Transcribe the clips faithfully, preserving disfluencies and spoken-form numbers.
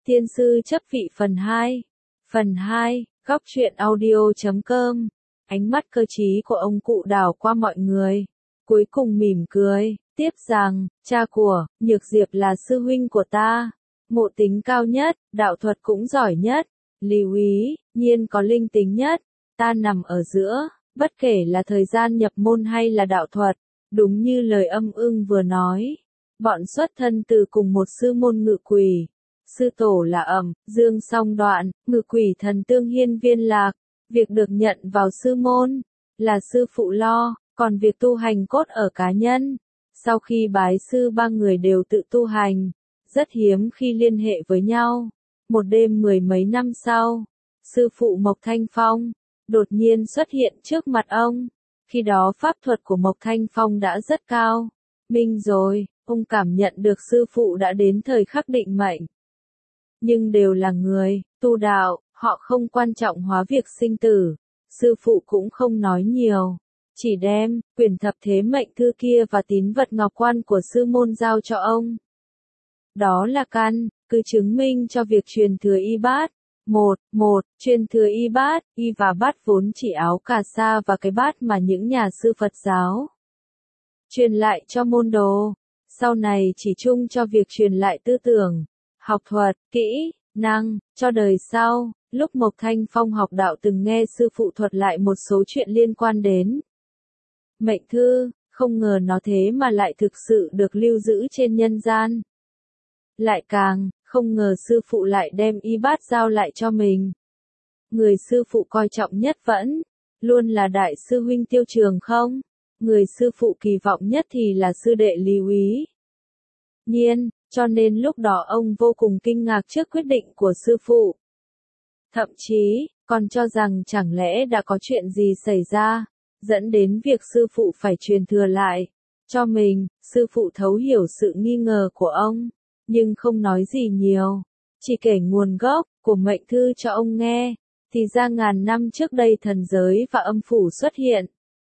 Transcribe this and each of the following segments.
Tiên sư chấp vị phần hai. Phần hai, góc truyện audio chấm com. Ánh mắt cơ trí của ông cụ đảo qua mọi người. Cuối cùng mỉm cười, tiếp rằng, cha của, Nhược Diệp là sư huynh của ta. Ngộ tính cao nhất, đạo thuật cũng giỏi nhất. Lưu ý, nhiên có linh tính nhất. Ta nằm ở giữa, bất kể là thời gian nhập môn hay là đạo thuật. Đúng như lời Âm Ưng vừa nói. Bọn xuất thân từ cùng một sư môn Ngự Quỷ. Sư tổ là Ẩm, Dương Song Đoạn, Ngự Quỷ thần tương Hiên Viên Lạc. Việc được nhận vào sư môn, là sư phụ lo, còn việc tu hành cốt ở cá nhân. Sau khi bái sư ba người đều tự tu hành, rất hiếm khi liên hệ với nhau. Một đêm mười mấy năm sau, sư phụ Mộc Thanh Phong, đột nhiên xuất hiện trước mặt ông. Khi đó pháp thuật của Mộc Thanh Phong đã rất cao. Minh rồi, ông cảm nhận được sư phụ đã đến thời khắc định mệnh. Nhưng đều là người, tu đạo, họ không quan trọng hóa việc sinh tử. Sư phụ cũng không nói nhiều. Chỉ đem, quyển thập thế mệnh thư kia và tín vật ngọc quan của sư môn giao cho ông. Đó là căn, cứ chứng minh cho việc truyền thừa y bát. Một, một, truyền thừa y bát, y và bát vốn chỉ áo cà sa và cái bát mà những nhà sư Phật giáo truyền lại cho môn đồ. Sau này chỉ chung cho việc truyền lại tư tưởng, học thuật, kỹ, năng, cho đời sau. Lúc Mộc Thanh Phong học đạo từng nghe sư phụ thuật lại một số chuyện liên quan đến mệnh thư, không ngờ nó thế mà lại thực sự được lưu giữ trên nhân gian. Lại càng, không ngờ sư phụ lại đem y bát giao lại cho mình. Người sư phụ coi trọng nhất vẫn, luôn là đại sư huynh Tiêu Trường không? Người sư phụ kỳ vọng nhất thì là sư đệ Lưu Ý. Nhiên, cho nên lúc đó ông vô cùng kinh ngạc trước quyết định của sư phụ. Thậm chí, còn cho rằng chẳng lẽ đã có chuyện gì xảy ra, dẫn đến việc sư phụ phải truyền thừa lại cho mình. Sư phụ thấu hiểu sự nghi ngờ của ông, nhưng không nói gì nhiều, chỉ kể nguồn gốc của mệnh thư cho ông nghe. Thì ra ngàn năm trước đây thần giới và âm phủ xuất hiện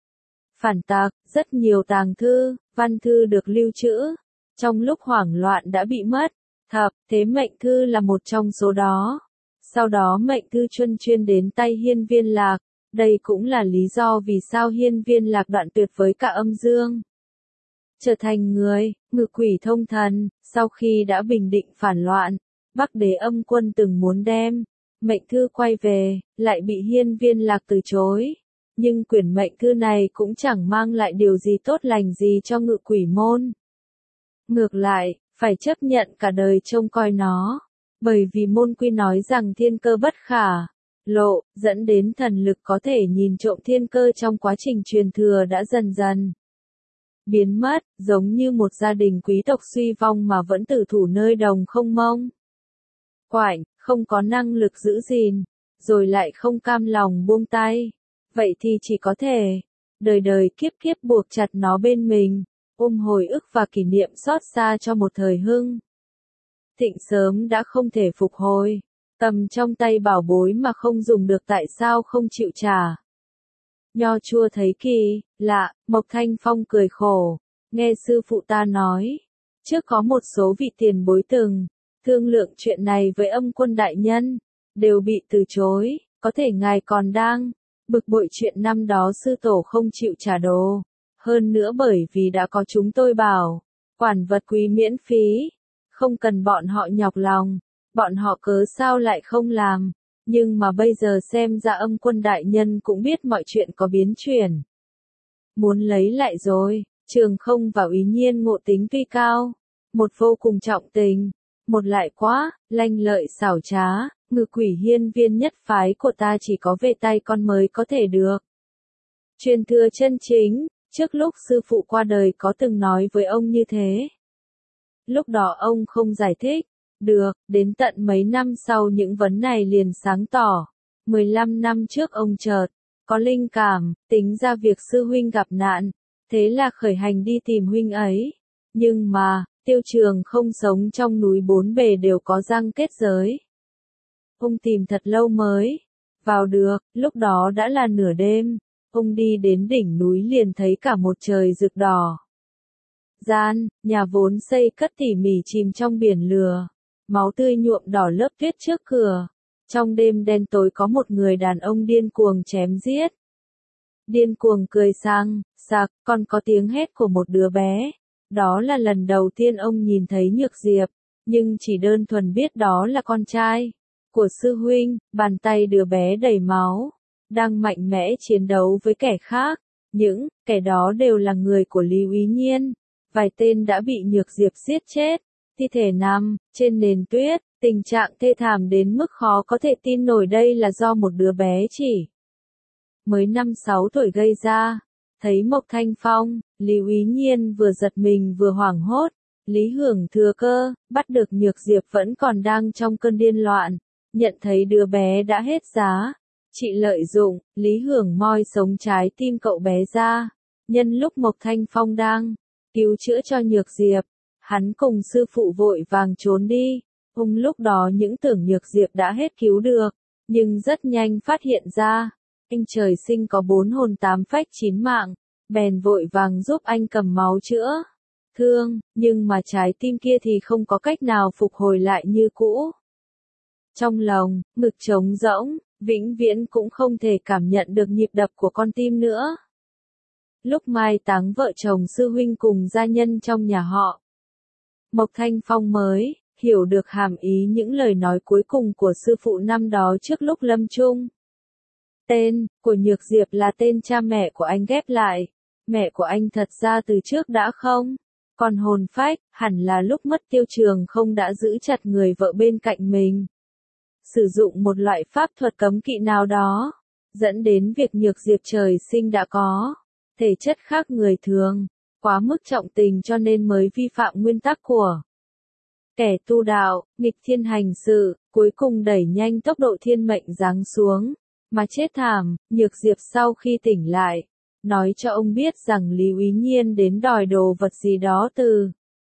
phản tạc, rất nhiều tàng thư, văn thư được lưu trữ, trong lúc hoảng loạn đã bị mất. Thập thế mệnh thư là một trong số đó. Sau đó mệnh thư chuyên chuyên đến tay Hiên Viên Lạc. Đây cũng là lý do vì sao Hiên Viên Lạc đoạn tuyệt với cả âm dương, trở thành người, Ngự Quỷ thông thần. Sau khi đã bình định phản loạn, Bắc Đế Âm Quân từng muốn đem mệnh thư quay về, lại bị Hiên Viên Lạc từ chối. Nhưng quyển mệnh thư này cũng chẳng mang lại điều gì tốt lành gì cho Ngự Quỷ môn. Ngược lại, phải chấp nhận cả đời trông coi nó. Bởi vì môn quy nói rằng thiên cơ bất khả lộ, dẫn đến thần lực có thể nhìn trộm thiên cơ trong quá trình truyền thừa đã dần dần biến mất, giống như một gia đình quý tộc suy vong mà vẫn tử thủ nơi đồng không mông quạnh, không có năng lực giữ gìn, rồi lại không cam lòng buông tay. Vậy thì chỉ có thể đời đời kiếp kiếp buộc chặt nó bên mình, ôm hồi ức và kỷ niệm xót xa cho một thời hưng thịnh sớm đã không thể phục hồi. Cầm trong tay bảo bối mà không dùng được tại sao không chịu trả. Nho chua thấy kỳ lạ, Mộc Thanh Phong cười khổ. Nghe sư phụ ta nói, trước có một số vị tiền bối từng thương lượng chuyện này với Âm Quân đại nhân, đều bị từ chối. Có thể ngài còn đang bực bội chuyện năm đó sư tổ không chịu trả đồ. Hơn nữa bởi vì đã có chúng tôi bảo quản vật quý miễn phí, không cần bọn họ nhọc lòng. Bọn họ cớ sao lại không làm. Nhưng mà bây giờ xem ra Âm Quân đại nhân cũng biết mọi chuyện có biến chuyển, muốn lấy lại rồi. Trường Không và Úy Nhiên ngộ tính tuy cao, một vô cùng trọng tình, một lại quá lanh lợi xảo trá. Ngự Quỷ hiên viên nhất phái của ta chỉ có về tay con mới có thể được truyền thừa chân chính. Trước lúc sư phụ qua đời có từng nói với ông như thế. Lúc đó ông không giải thích được, đến tận mấy năm sau những vấn này liền sáng tỏ. mười lăm năm trước ông chợt có linh cảm, tính ra việc sư huynh gặp nạn, thế là khởi hành đi tìm huynh ấy. Nhưng mà, Tiêu Trường không sống trong núi bốn bề đều có răng kết giới. Ông tìm thật lâu mới vào được, lúc đó đã là nửa đêm. Ông đi đến đỉnh núi liền thấy cả một trời rực đỏ. Gian, nhà vốn xây cất tỉ mỉ chìm trong biển lửa. máu tươi nhuộm đỏ lớp tuyết trước cửa. Trong đêm đen tối có một người đàn ông điên cuồng chém giết. Điên cuồng cười sang, sặc, còn có tiếng hét của một đứa bé. Đó là lần đầu tiên ông nhìn thấy Nhược Diệp, nhưng chỉ đơn thuần biết đó là con trai của sư huynh, bàn tay đứa bé đầy máu, đang mạnh mẽ chiến đấu với kẻ khác. Những kẻ đó đều là người của Lý Úy Nhiên. Vài tên đã bị Nhược Diệp giết chết, thi thể nằm trên nền tuyết, tình trạng thê thảm đến mức khó có thể tin nổi đây là do một đứa bé chỉ mới năm sáu tuổi gây ra. Thấy Mộc Thanh Phong, Lý Úy Nhiên vừa giật mình vừa hoảng hốt. Lý Hưởng thừa cơ, bắt được Nhược Diệp vẫn còn đang trong cơn điên loạn, nhận thấy đứa bé đã hết giá. Chị lợi dụng, Lý Hưởng moi sống trái tim cậu bé ra. Nhân lúc Mộc Thanh Phong đang cứu chữa cho Nhược Diệp, hắn cùng sư phụ vội vàng trốn đi. Ông lúc đó những tưởng Nhược Diệp đã hết cứu được, nhưng rất nhanh phát hiện ra, anh trời sinh có bốn hồn tám phách chín mạng, bèn vội vàng giúp anh cầm máu chữa thương, nhưng mà trái tim kia thì không có cách nào phục hồi lại như cũ. Trong lòng, ngực trống rỗng, vĩnh viễn cũng không thể cảm nhận được nhịp đập của con tim nữa. Lúc mai táng vợ chồng sư huynh cùng gia nhân trong nhà họ, Mộc Thanh Phong mới hiểu được hàm ý những lời nói cuối cùng của sư phụ năm đó trước lúc lâm chung. Tên của Nhược Diệp là tên cha mẹ của anh ghép lại. Mẹ của anh thật ra từ trước đã không còn hồn phách, hẳn là lúc mất Tiêu Trường không đã giữ chặt người vợ bên cạnh mình. Sử dụng một loại pháp thuật cấm kỵ nào đó, dẫn đến việc Nhược Diệp trời sinh đã có thể chất khác người thường, quá mức trọng tình cho nên mới vi phạm nguyên tắc của kẻ tu đạo, nghịch thiên hành sự, cuối cùng đẩy nhanh tốc độ thiên mệnh giáng xuống, mà chết thảm. Nhược Diệp sau khi tỉnh lại, nói cho ông biết rằng Lý Úy Nhiên đến đòi đồ vật gì đó từ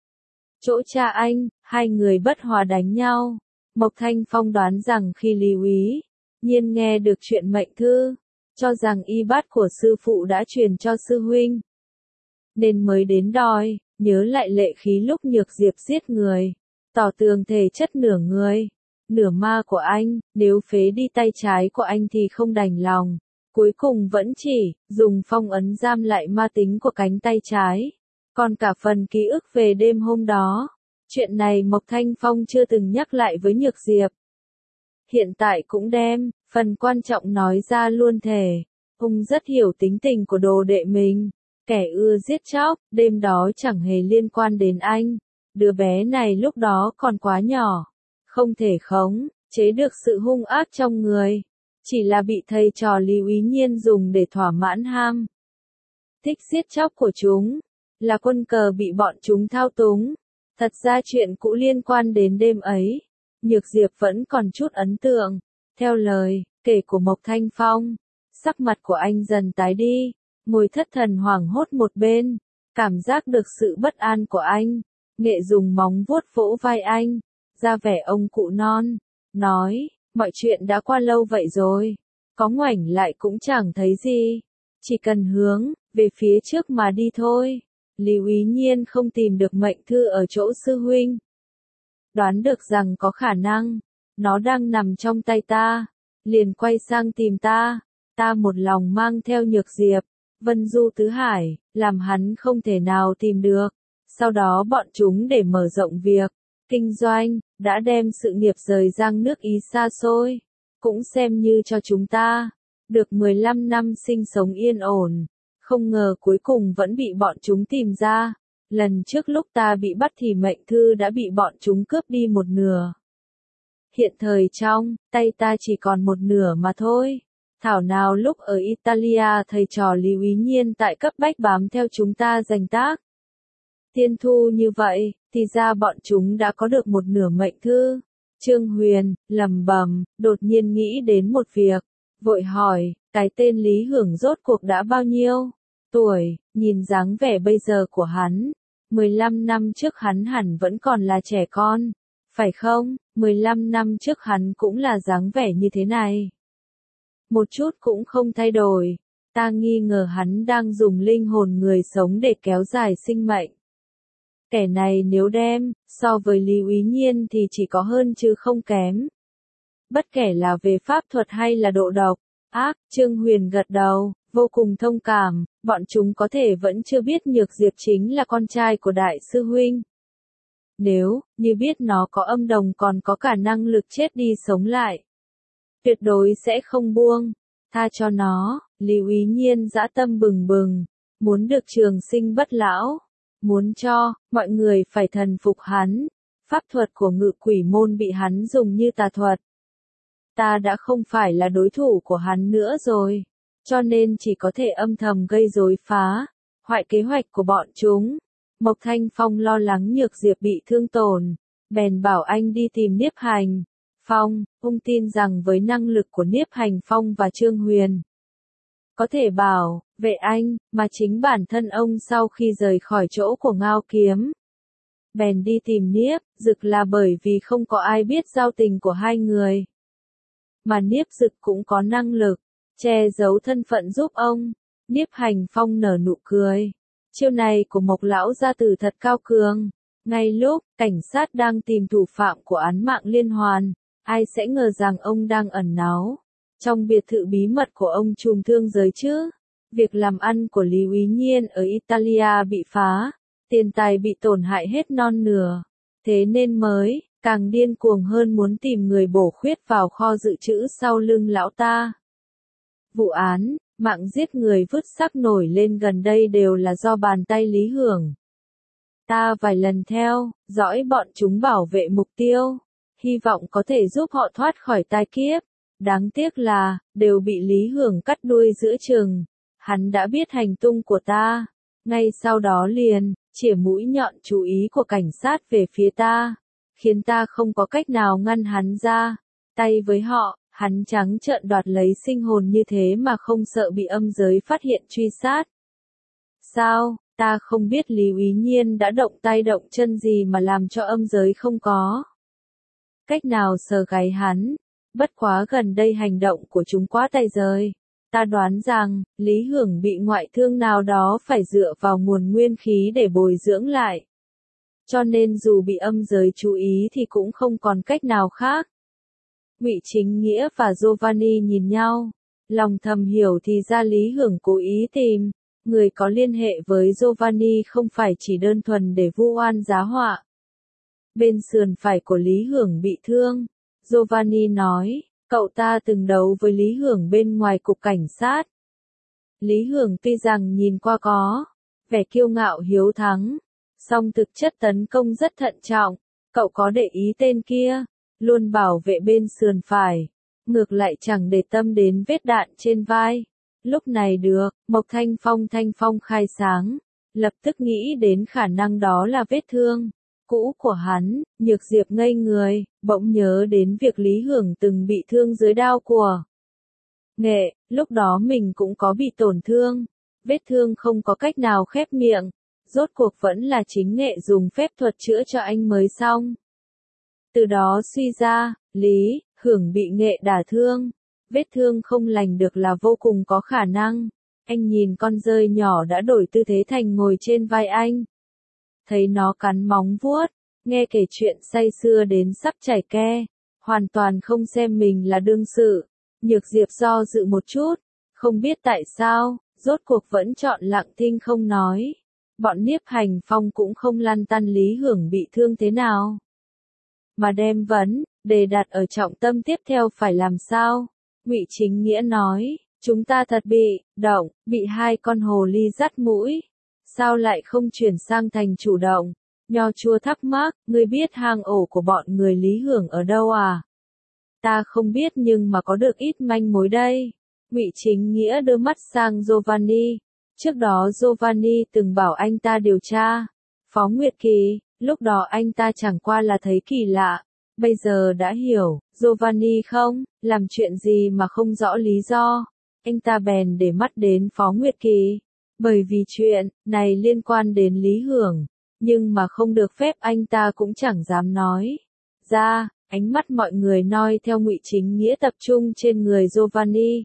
chỗ cha anh, hai người bất hòa đánh nhau. Mộc Thanh Phong đoán rằng khi Lý Úy Nhiên nghe được chuyện mệnh thư, cho rằng y bát của sư phụ đã truyền cho sư huynh, nên mới đến đòi, nhớ lại lệ khí lúc Nhược Diệp giết người, tỏ tường thể chất nửa người, nửa ma của anh, nếu phế đi tay trái của anh thì không đành lòng. Cuối cùng vẫn chỉ dùng phong ấn giam lại ma tính của cánh tay trái. Còn cả phần ký ức về đêm hôm đó, chuyện này Mộc Thanh Phong chưa từng nhắc lại với Nhược Diệp. Hiện tại cũng đem phần quan trọng nói ra luôn thể. Ông rất hiểu tính tình của đồ đệ mình, kẻ ưa giết chóc, đêm đó chẳng hề liên quan đến anh. Đứa bé này lúc đó còn quá nhỏ, không thể khống chế được sự hung ác trong người. Chỉ là bị thầy trò Lý Úy Nhiên dùng để thỏa mãn ham thích giết chóc của chúng, là quân cờ bị bọn chúng thao túng. Thật ra chuyện cũ liên quan đến đêm ấy, Nhược Diệp vẫn còn chút ấn tượng. Theo lời kể của Mộc Thanh Phong, sắc mặt của anh dần tái đi, ngồi thất thần hoảng hốt một bên, cảm giác được sự bất an của anh. Nghệ dùng móng vuốt vỗ vai anh, ra vẻ ông cụ non, nói, mọi chuyện đã qua lâu vậy rồi, có ngoảnh lại cũng chẳng thấy gì, chỉ cần hướng về phía trước mà đi thôi. Lý Úy Nhiên không tìm được mệnh thư ở chỗ sư huynh, đoán được rằng có khả năng nó đang nằm trong tay ta, liền quay sang tìm ta. Ta một lòng mang theo Nhược Diệp, Vân Du Tứ Hải, làm hắn không thể nào tìm được. Sau đó bọn chúng để mở rộng việc kinh doanh, đã đem sự nghiệp rời giang nước Ý xa xôi, cũng xem như cho chúng ta được mười lăm năm sinh sống yên ổn. Không ngờ cuối cùng vẫn bị bọn chúng tìm ra. Lần trước lúc ta bị bắt thì mệnh thư đã bị bọn chúng cướp đi một nửa. Hiện thời trong tay ta chỉ còn một nửa mà thôi. Thảo nào lúc ở Italia thầy trò Lý Úy Nhiên tại cấp bách bám theo chúng ta giành tác tiên thu như vậy, thì ra bọn chúng đã có được một nửa mệnh thư. Trương Huyền lẩm bẩm, đột nhiên nghĩ đến một việc, vội hỏi, cái tên Lý Hưởng rốt cuộc đã bao nhiêu tuổi? Nhìn dáng vẻ bây giờ của hắn, mười lăm năm trước hắn hẳn vẫn còn là trẻ con, phải không? mười lăm năm trước hắn cũng là dáng vẻ như thế này, một chút cũng không thay đổi. Ta nghi ngờ hắn đang dùng linh hồn người sống để kéo dài sinh mệnh. Kẻ này nếu đem, so với Lý Úy Nhiên thì chỉ có hơn chứ không kém. Bất kể là về pháp thuật hay là độ độc, ác, Trương Huyền gật đầu, vô cùng thông cảm, bọn chúng có thể vẫn chưa biết Nhược Diệp chính là con trai của đại sư huynh. Nếu, như biết nó có âm đồng còn có cả năng lực chết đi sống lại, tuyệt đối sẽ không buông, tha cho nó. Lý Úy Nhiên dã tâm bừng bừng, muốn được trường sinh bất lão, muốn cho, mọi người phải thần phục hắn. Pháp thuật của Ngự Quỷ môn bị hắn dùng như tà thuật. Ta đã không phải là đối thủ của hắn nữa rồi, cho nên chỉ có thể âm thầm gây rối phá, hoại kế hoạch của bọn chúng. Mộc Thanh Phong lo lắng Nhược Diệp bị thương tổn, bèn bảo anh đi tìm Niếp Hành Phong, ông tin rằng với năng lực của Niếp Hành Phong và Trương Huyền, có thể bảo vệ anh, mà chính bản thân ông sau khi rời khỏi chỗ của Ngao Kiếm, bèn đi tìm Niếp Dực là bởi vì không có ai biết giao tình của hai người. Mà Niếp Dực cũng có năng lực che giấu thân phận giúp ông. Niếp Hành Phong nở nụ cười. Chiêu này của Mộc lão gia tử thật cao cường. Ngay lúc cảnh sát đang tìm thủ phạm của án mạng liên hoàn, ai sẽ ngờ rằng ông đang ẩn náu trong biệt thự bí mật của ông trùm thương giới chứ? Việc làm ăn của Lý Úy Nhiên ở Italia bị phá, tiền tài bị tổn hại hết non nửa, thế nên mới càng điên cuồng hơn muốn tìm người bổ khuyết vào kho dự trữ sau lưng lão ta. Vụ án mạng giết người vứt xác nổi lên gần đây đều là do bàn tay Lý Hưởng. Ta vài lần theo dõi bọn chúng bảo vệ mục tiêu, hy vọng có thể giúp họ thoát khỏi tai kiếp. Đáng tiếc là, đều bị Lý Hưởng cắt đuôi giữa chừng. Hắn đã biết hành tung của ta, ngay sau đó liền chĩa mũi nhọn chú ý của cảnh sát về phía ta, khiến ta không có cách nào ngăn hắn ra tay với họ. Hắn trắng trợn đoạt lấy sinh hồn như thế mà không sợ bị âm giới phát hiện truy sát. Sao, ta không biết Lý Úy Nhiên đã động tay động chân gì mà làm cho âm giới không có cách nào sờ gáy hắn. Bất quá gần đây hành động của chúng quá tay rời. Ta đoán rằng, Lý Hưởng bị ngoại thương nào đó phải dựa vào nguồn nguyên khí để bồi dưỡng lại. Cho nên dù bị âm giới chú ý thì cũng không còn cách nào khác. Ngụy Chính Nghĩa và Giovanni nhìn nhau, lòng thầm hiểu thì ra Lý Hưởng cố ý tìm người có liên hệ với Giovanni không phải chỉ đơn thuần để vu oan giá họa. Bên sườn phải của Lý Hưởng bị thương, Giovanni nói, cậu ta từng đấu với Lý Hưởng bên ngoài cục cảnh sát. Lý Hưởng tuy rằng nhìn qua có vẻ kiêu ngạo hiếu thắng, song thực chất tấn công rất thận trọng. Cậu có để ý tên kia, luôn bảo vệ bên sườn phải, ngược lại chẳng để tâm đến vết đạn trên vai. Lúc này được, Mộc Thanh Phong Thanh Phong khai sáng, lập tức nghĩ đến khả năng đó là vết thương cũ của hắn. Nhược Diệp ngây người, bỗng nhớ đến việc Lý Hưởng từng bị thương dưới đao của Nghệ, lúc đó mình cũng có bị tổn thương, vết thương không có cách nào khép miệng, rốt cuộc vẫn là chính Nghệ dùng phép thuật chữa cho anh mới xong. Từ đó suy ra, Lý Hưởng bị Nghệ đả thương, vết thương không lành được là vô cùng có khả năng. Anh nhìn con dơi nhỏ đã đổi tư thế thành ngồi trên vai anh, thấy nó cắn móng vuốt, nghe kể chuyện say sưa đến sắp chảy ke, hoàn toàn không xem mình là đương sự. Nhược Diệp do dự một chút, không biết tại sao, rốt cuộc vẫn chọn lặng thinh không nói. Bọn Niếp Hành Phong cũng không lăn tăn Lý Hưởng bị thương thế nào, mà đem vấn đề đặt ở trọng tâm tiếp theo phải làm sao. Ngụy Chính Nghĩa nói, chúng ta thật bị động, bị hai con hồ ly dắt mũi. Sao lại không chuyển sang thành chủ động? Nho Chua thắc mắc, ngươi biết hang ổ của bọn người Lý Hưởng ở đâu à? Ta không biết nhưng mà có được ít manh mối đây. Ngụy Chính Nghĩa đưa mắt sang Giovanni. Trước đó Giovanni từng bảo anh ta điều tra Phó Nguyệt Kỳ, lúc đó anh ta chẳng qua là thấy kỳ lạ. Bây giờ đã hiểu, Giovanni không làm chuyện gì mà không rõ lý do. Anh ta bèn để mắt đến Phó Nguyệt Kỳ. Bởi vì chuyện này liên quan đến Lý Hưởng, nhưng mà không được phép anh ta cũng chẳng dám nói ra. Ánh mắt mọi người noi theo Ngụy Chính Nghĩa tập trung trên người Giovanni.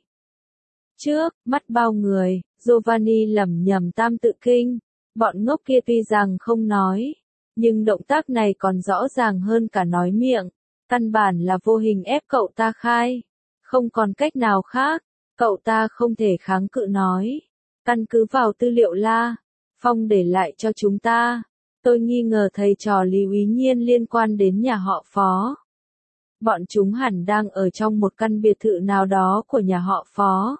Trước mắt bao người, Giovanni lẩm nhẩm tam tự kinh. Bọn ngốc kia tuy rằng không nói Nhưng động tác này còn rõ ràng hơn cả nói miệng, căn bản là vô hình ép cậu ta khai. Không còn cách nào khác, cậu ta không thể kháng cự nói. Căn cứ vào tư liệu La Phong để lại cho chúng ta, tôi nghi ngờ thầy trò Lý Úy Nhiên liên quan đến nhà họ Phó. Bọn chúng hẳn đang ở trong một căn biệt thự nào đó của nhà họ Phó.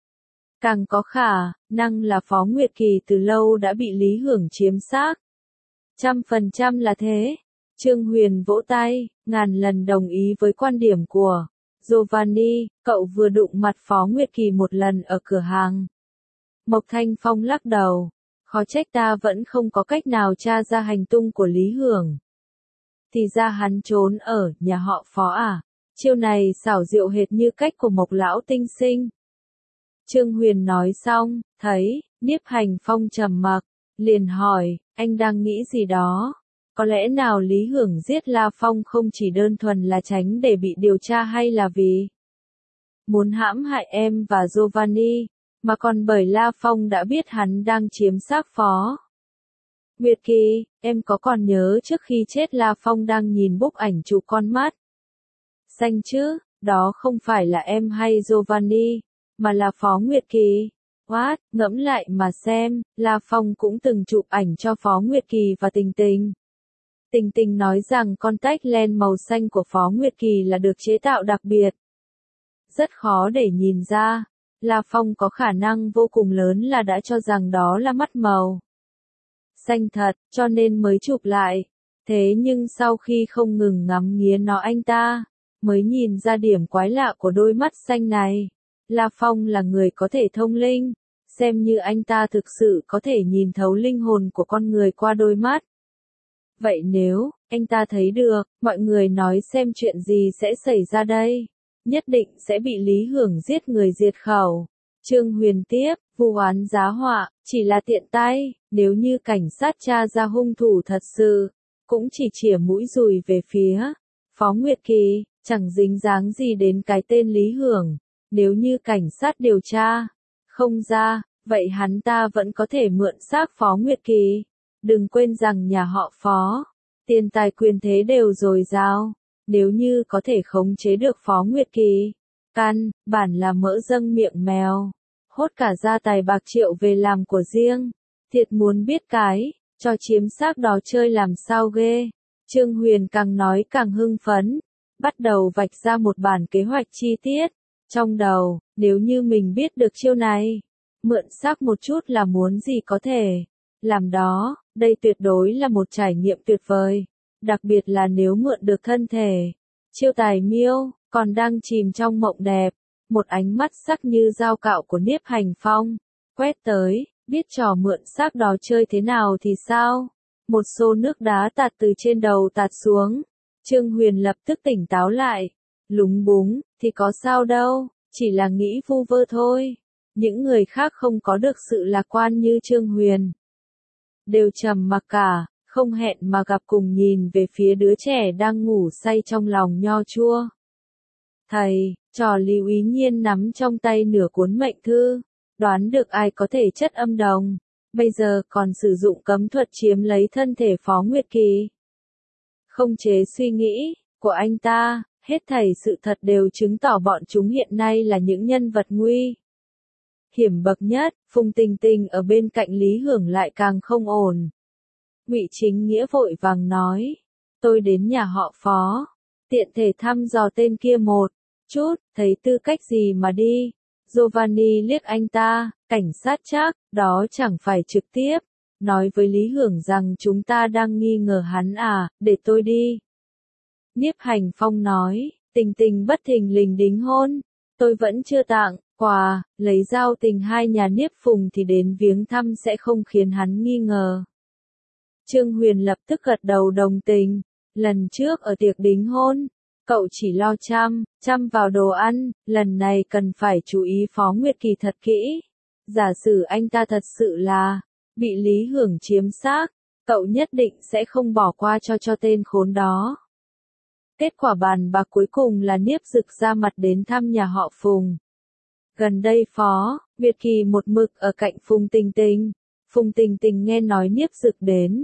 Càng có khả năng là Phó Nguyệt Kỳ từ lâu đã bị Lý Hưởng chiếm xác. Trăm phần trăm là thế. Trương Huyền vỗ tay, ngàn lần đồng ý với quan điểm của Giovanni, cậu vừa đụng mặt Phó Nguyệt Kỳ một lần ở cửa hàng. Mộc Thanh Phong lắc đầu, khó trách ta vẫn không có cách nào tra ra hành tung của Lý Hưởng. Thì ra hắn trốn ở nhà họ Phó à, chiêu này xảo diệu hệt như cách của Mộc Lão Tinh Sinh. Trương Huyền nói xong, thấy Niếp Hành Phong trầm mặc, liền hỏi, anh đang nghĩ gì đó? Có lẽ nào Lý Hưởng giết La Phong không chỉ đơn thuần là tránh để bị điều tra hay là vì muốn hãm hại em và Giovanni, mà còn bởi La Phong đã biết hắn đang chiếm xác Phó Nguyệt Kỳ, em có còn nhớ trước khi chết La Phong đang nhìn bức ảnh chụp con mắt xanh chứ, đó không phải là em hay Giovanni, mà là Phó Nguyệt Kỳ. What, ngẫm lại mà xem, La Phong cũng từng chụp ảnh cho Phó Nguyệt Kỳ và Tình Tình. Tình Tình nói rằng contact lens màu xanh của Phó Nguyệt Kỳ là được chế tạo đặc biệt. Rất khó để nhìn ra, La Phong có khả năng vô cùng lớn là đã cho rằng đó là mắt màu xanh thật, cho nên mới chụp lại. Thế nhưng sau khi không ngừng ngắm nghía nó anh ta mới nhìn ra điểm quái lạ của đôi mắt xanh này. La Phong là người có thể thông linh, xem như anh ta thực sự có thể nhìn thấu linh hồn của con người qua đôi mắt. Vậy nếu anh ta thấy được, mọi người nói xem chuyện gì sẽ xảy ra đây? Nhất định sẽ bị Lý Hưởng giết người diệt khẩu. Trương Huyền tiếp, vu oán giá họa, chỉ là tiện tay, nếu như cảnh sát tra ra hung thủ thật sự, cũng chỉ chĩa mũi dùi về phía Phó Nguyệt Kỳ, chẳng dính dáng gì đến cái tên Lý Hưởng. Nếu như cảnh sát điều tra không ra, vậy hắn ta vẫn có thể mượn xác Phó Nguyệt Kỳ. Đừng quên rằng nhà họ Phó, tiền tài quyền thế đều dồi dào, nếu như có thể khống chế được Phó Nguyệt Kỳ, căn bản là mỡ dâng miệng mèo, hốt cả gia tài bạc triệu về làm của riêng. Thiệt muốn biết cái cho chiếm xác đó chơi làm sao ghê. Trương Huyền càng nói càng hưng phấn, bắt đầu vạch ra một bản kế hoạch chi tiết. Trong đầu, nếu như mình biết được chiêu này, mượn xác một chút là muốn gì có thể làm đó, đây tuyệt đối là một trải nghiệm tuyệt vời, đặc biệt là nếu mượn được thân thể. Chiêu tài miêu, còn đang chìm trong mộng đẹp, một ánh mắt sắc như dao cạo của Niếp Hành Phong, quét tới, biết trò mượn xác đó chơi thế nào thì sao? Một xô nước đá tạt từ trên đầu tạt xuống, Trương Huyền lập tức tỉnh táo lại, lúng búng, thì có sao đâu, chỉ là nghĩ vu vơ thôi. Những người khác không có được sự lạc quan như Trương Huyền, đều trầm mặc cả, không hẹn mà gặp cùng nhìn về phía đứa trẻ đang ngủ say trong lòng nho chua. Thầy, trò Lý Úy Nhiên nắm trong tay nửa cuốn mệnh thư, đoán được ai có thể chất âm đồng, bây giờ còn sử dụng cấm thuật chiếm lấy thân thể Phó Nguyệt Kỳ. Không chế suy nghĩ của anh ta, hết thảy sự thật đều chứng tỏ bọn chúng hiện nay là những nhân vật nguy hiểm bậc nhất. Phùng Tình Tình ở bên cạnh Lý Hưởng lại càng không ổn. Ngụy Chính Nghĩa vội vàng nói, tôi đến nhà họ Phó, tiện thể thăm dò tên kia một chút, thấy tư cách gì mà đi. Giovanni liếc anh ta, cảnh sát chắc, đó chẳng phải trực tiếp nói với Lý Hưởng rằng chúng ta đang nghi ngờ hắn à, để tôi đi. Niếp Hành Phong nói, Tình Tình bất thình lình đính hôn, tôi vẫn chưa tặng quà, lấy giao tình hai nhà Niếp Phùng thì đến viếng thăm sẽ không khiến hắn nghi ngờ. Trương Huyền lập tức gật đầu đồng tình, lần trước ở tiệc đính hôn, cậu chỉ lo chăm, chăm vào đồ ăn, lần này cần phải chú ý Phó Nguyệt Kỳ thật kỹ. Giả sử anh ta thật sự là bị Lý Hưởng chiếm xác, cậu nhất định sẽ không bỏ qua cho cho tên khốn đó. Kết quả bàn bạc cuối cùng là Niếp Dực ra mặt đến thăm nhà họ Phùng. Gần đây Phó Nguyệt Kỳ một mực ở cạnh Phùng Tình Tình. Phùng Tình Tình nghe nói Niếp Dực đến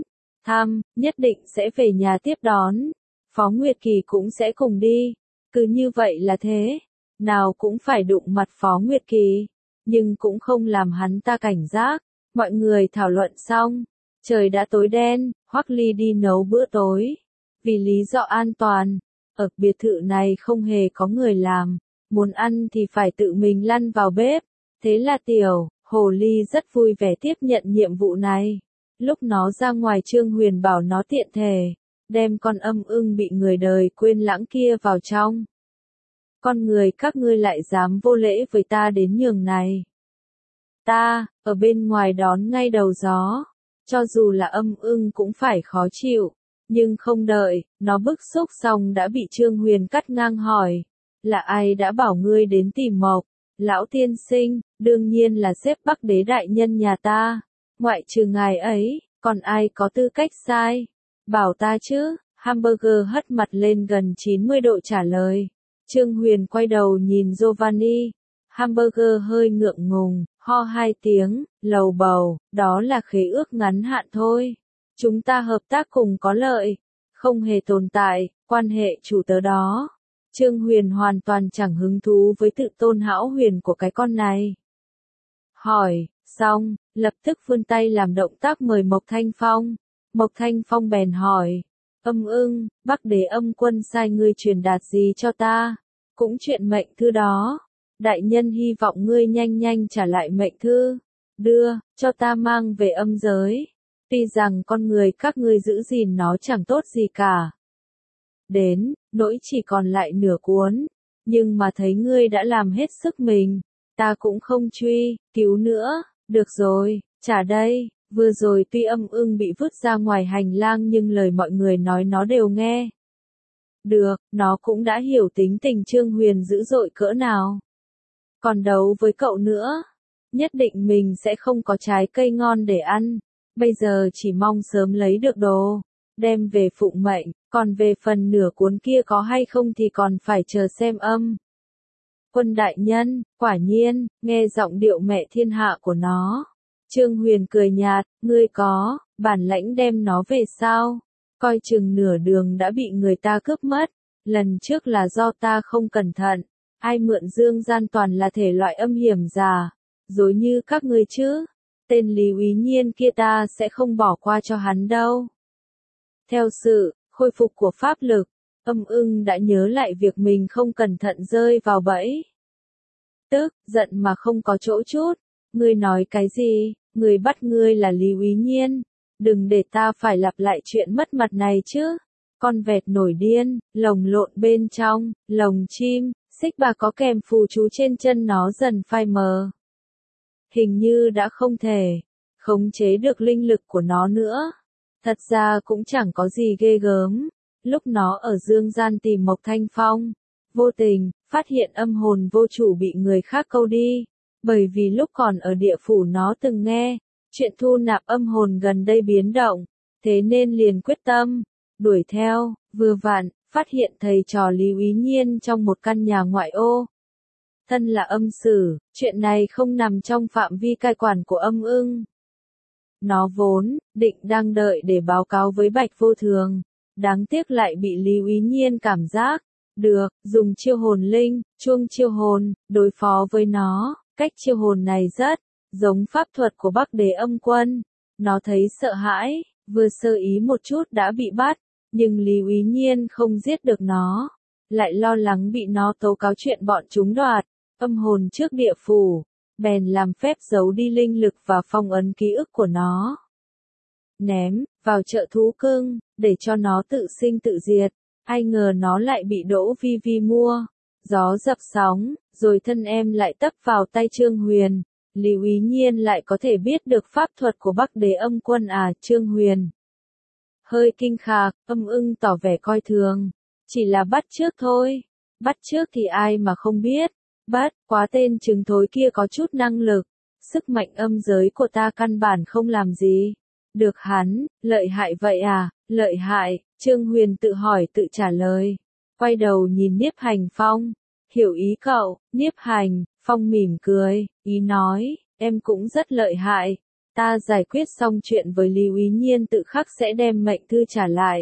thăm, nhất định sẽ về nhà tiếp đón. Phó Nguyệt Kỳ cũng sẽ cùng đi. Cứ như vậy là thế. Nào cũng phải đụng mặt Phó Nguyệt Kỳ. Nhưng cũng không làm hắn ta cảnh giác. Mọi người thảo luận xong. Trời đã tối đen, Hoắc Ly đi nấu bữa tối. Vì lý do an toàn, ở biệt thự này không hề có người làm. Muốn ăn thì phải tự mình lăn vào bếp. Thế là tiểu, hồ ly rất vui vẻ tiếp nhận nhiệm vụ này. Lúc nó ra ngoài Trương Huyền bảo nó tiện thể, đem con âm ưng bị người đời quên lãng kia vào trong. Con người các ngươi lại dám vô lễ với ta đến nhường này. Ta, ở bên ngoài đón ngay đầu gió. Cho dù là âm ưng cũng phải khó chịu. Nhưng không đợi, nó bức xúc xong đã bị Trương Huyền cắt ngang hỏi. Là ai đã bảo ngươi đến tìm Mộc? Lão tiên sinh, đương nhiên là xếp Bắc Đế đại nhân nhà ta. Ngoại trừ ngài ấy, còn ai có tư cách sai? Bảo ta chứ, Hamburger hất mặt lên gần chín mươi độ trả lời. Trương Huyền quay đầu nhìn Giovanni. Hamburger hơi ngượng ngùng, ho hai tiếng, lầu bầu, đó là khế ước ngắn hạn thôi. Chúng ta hợp tác cùng có lợi, không hề tồn tại, quan hệ chủ tớ đó. Trương Huyền hoàn toàn chẳng hứng thú với tự tôn hão huyền của cái con này. Hỏi, xong, lập tức vươn tay làm động tác mời Mộc Thanh Phong. Mộc Thanh Phong bèn hỏi, âm ưng, Bắc Đế âm quân sai ngươi truyền đạt gì cho ta? Cũng chuyện mệnh thư đó. Đại nhân hy vọng ngươi nhanh nhanh trả lại mệnh thư. Đưa, cho ta mang về âm giới. Tuy rằng con người các ngươi giữ gìn nó chẳng tốt gì cả. Đến, nỗi chỉ còn lại nửa cuốn. Nhưng mà thấy ngươi đã làm hết sức mình. Ta cũng không truy, cứu nữa. Được rồi, trả đây. Vừa rồi tuy âm ưng bị vứt ra ngoài hành lang nhưng lời mọi người nói nó đều nghe. Được, nó cũng đã hiểu tính tình Trương Huyền dữ dội cỡ nào. Còn đấu với cậu nữa. Nhất định mình sẽ không có trái cây ngon để ăn. Bây giờ chỉ mong sớm lấy được đồ. Đem về phụng mệnh, còn về phần nửa cuốn kia có hay không thì còn phải chờ xem âm. Quân đại nhân, quả nhiên, nghe giọng điệu mẹ thiên hạ của nó. Trương Huyền cười nhạt, ngươi có, bản lãnh đem nó về sao? Coi chừng nửa đường đã bị người ta cướp mất. Lần trước là do ta không cẩn thận. Ai mượn dương gian toàn là thể loại âm hiểm già. Dối như các ngươi chứ. Tên Lý Úy Nhiên kia ta sẽ không bỏ qua cho hắn đâu. Theo sự khôi phục của pháp lực, âm ưng đã nhớ lại việc mình không cẩn thận rơi vào bẫy. Tức, giận mà không có chỗ chút. Ngươi nói cái gì? Người bắt ngươi là Lý Úy Nhiên. Đừng để ta phải lặp lại chuyện mất mặt này chứ. Con vẹt nổi điên, lồng lộn bên trong, lồng chim, xích bà có kèm phù chú trên chân nó dần phai mờ. Hình như đã không thể khống chế được linh lực của nó nữa. Thật ra cũng chẳng có gì ghê gớm. Lúc nó ở dương gian tìm Mộc Thanh Phong, vô tình, phát hiện âm hồn vô chủ bị người khác câu đi. Bởi vì lúc còn ở địa phủ nó từng nghe chuyện thu nạp âm hồn gần đây biến động. Thế nên liền quyết tâm đuổi theo, vừa vặn, phát hiện thầy trò Lý Úy Nhiên trong một căn nhà ngoại ô. Thân là âm sử, chuyện này không nằm trong phạm vi cai quản của âm ưng. Nó vốn, định đang đợi để báo cáo với Bạch Vô Thường. Đáng tiếc lại bị Lý Úy Nhiên cảm giác. Được, dùng chiêu hồn linh, chuông chiêu hồn, đối phó với nó. Cách chiêu hồn này rất giống pháp thuật của Bắc Đế âm quân. Nó thấy sợ hãi, vừa sơ ý một chút đã bị bắt. Nhưng Lý Úy Nhiên không giết được nó. Lại lo lắng bị nó tố cáo chuyện bọn chúng đoạt âm hồn trước địa phủ, bèn làm phép giấu đi linh lực và phong ấn ký ức của nó. Ném vào chợ thú cưng, để cho nó tự sinh tự diệt. Ai ngờ nó lại bị Đỗ Vi Vi mua. Gió dập sóng, rồi thân em lại tấp vào tay Trương Huyền. Lý Úy Nhiên lại có thể biết được pháp thuật của Bắc Đế âm quân à? Trương Huyền hơi kinh khạc, âm ưng tỏ vẻ coi thường. Chỉ là bắt chước thôi. Bắt chước thì ai mà không biết. Bắt, quá tên trứng thối kia có chút năng lực. Sức mạnh âm giới của ta căn bản không làm gì. Được hắn, lợi hại vậy à? Lợi hại, Trương Huyền tự hỏi tự trả lời. Quay đầu nhìn Niếp Hành Phong. Hiểu ý cậu, Niếp Hành, Phong mỉm cười, ý nói, em cũng rất lợi hại. Ta giải quyết xong chuyện với Lý Úy Nhiên tự khắc sẽ đem mệnh thư trả lại.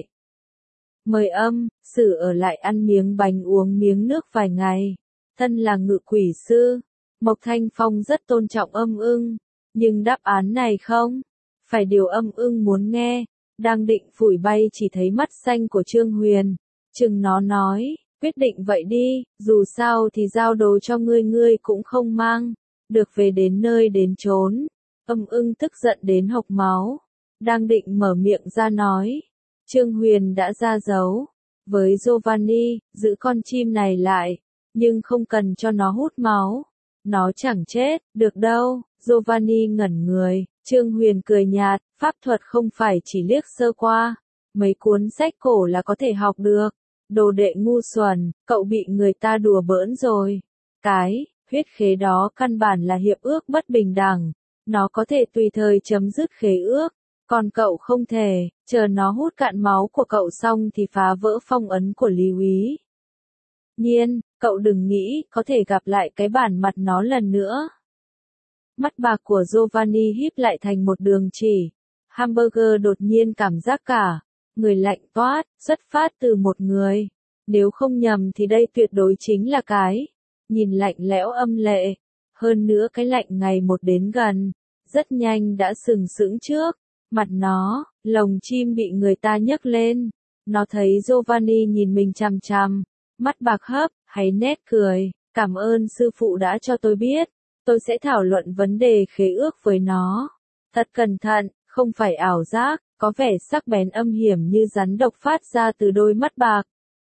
Mời âm, Sử ở lại ăn miếng bánh uống miếng nước vài ngày. Thân là ngự quỷ sư, Mộc Thanh Phong rất tôn trọng Âm Ưng, nhưng đáp án này không phải điều Âm Ưng muốn nghe. Đang định phủi bay chỉ thấy mắt xanh của Trương Huyền, chừng nó nói, quyết định vậy đi, dù sao thì giao đồ cho ngươi ngươi cũng không mang, được về đến nơi đến chốn. Âm Ưng tức giận đến hộc máu, đang định mở miệng ra nói, Trương Huyền đã ra dấu với Giovanni, giữ con chim này lại, nhưng không cần cho nó hút máu, nó chẳng chết được đâu. Giovanni ngẩn người, Trương Huyền cười nhạt, pháp thuật không phải chỉ liếc sơ qua, mấy cuốn sách cổ là có thể học được. Đồ đệ ngu xuẩn, cậu bị người ta đùa bỡn rồi. Cái huyết khế đó căn bản là hiệp ước bất bình đẳng, nó có thể tùy thời chấm dứt khế ước, còn cậu không thể, chờ nó hút cạn máu của cậu xong thì phá vỡ phong ấn của Lý Úy Nhiên, cậu đừng nghĩ có thể gặp lại cái bản mặt nó lần nữa. Mắt bạc của Giovanni híp lại thành một đường chỉ. Hamburger đột nhiên cảm giác cả người lạnh toát, xuất phát từ một người. Nếu không nhầm thì đây tuyệt đối chính là cái nhìn lạnh lẽo âm lệ. Hơn nữa cái lạnh ngày một đến gần, rất nhanh đã sừng sững trước mặt nó, lồng chim bị người ta nhấc lên. Nó thấy Giovanni nhìn mình chằm chằm, mắt bạc hấp, hay nét cười, cảm ơn sư phụ đã cho tôi biết, tôi sẽ thảo luận vấn đề khế ước với nó. Thật cẩn thận, không phải ảo giác, có vẻ sắc bén âm hiểm như rắn độc phát ra từ đôi mắt bạc.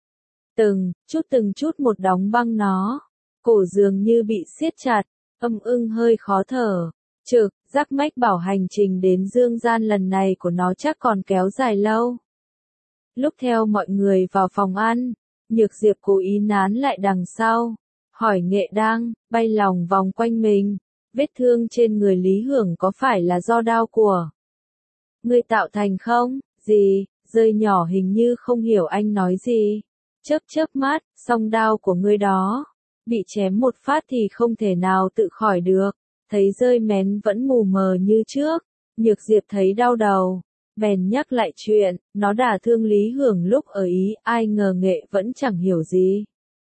Từng chút từng chút một đóng băng nó, cổ dường như bị siết chặt, Âm Ưng hơi khó thở. Trực, giác mách bảo hành trình đến dương gian lần này của nó chắc còn kéo dài lâu. Lúc theo mọi người vào phòng ăn, Nhược Diệp cố ý nán lại đằng sau, hỏi Nghệ Đang, bay lòng vòng quanh mình, vết thương trên người Lý Hưởng có phải là do đao của ngươi tạo thành không? Gì? Rơi nhỏ hình như không hiểu anh nói gì. Chớp chớp mắt, song đao của ngươi đó, bị chém một phát thì không thể nào tự khỏi được. Thấy rơi mén vẫn mù mờ như trước, Nhược Diệp thấy đau đầu, bèn nhắc lại chuyện, nó đả thương Lý Hưởng lúc ở Ý, ai ngờ Nghệ vẫn chẳng hiểu gì.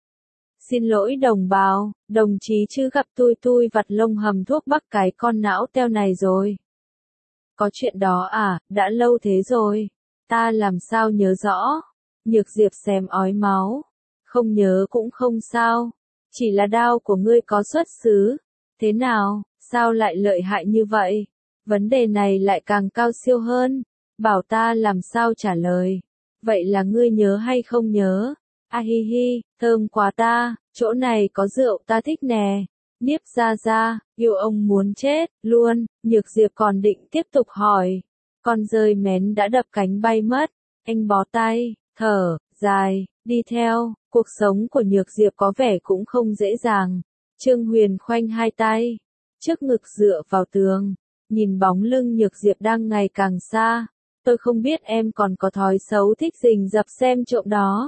Xin lỗi đồng bào, đồng chí chứ gặp tui tui vặt lông hầm thuốc bắc cái con não teo này rồi. Có chuyện đó à, đã lâu thế rồi, ta làm sao nhớ rõ. Nhược Diệp xém ói máu, không nhớ cũng không sao, chỉ là đao của ngươi có xuất xứ. Thế nào, sao lại lợi hại như vậy? Vấn đề này lại càng cao siêu hơn, bảo ta làm sao trả lời. Vậy là ngươi nhớ hay không nhớ? A hi hi, thơm quá ta, chỗ này có rượu ta thích nè. Niếp ra ra, yêu ông muốn chết, luôn. Nhược Diệp còn định tiếp tục hỏi. Con rơi mén đã đập cánh bay mất. Anh bó tay, thở, dài, đi theo. Cuộc sống của Nhược Diệp có vẻ cũng không dễ dàng. Trương Huyền khoanh hai tay, trước ngực dựa vào tường, nhìn bóng lưng Nhược Diệp đang ngày càng xa. Tôi không biết em còn có thói xấu thích rình rập xem trộm đó.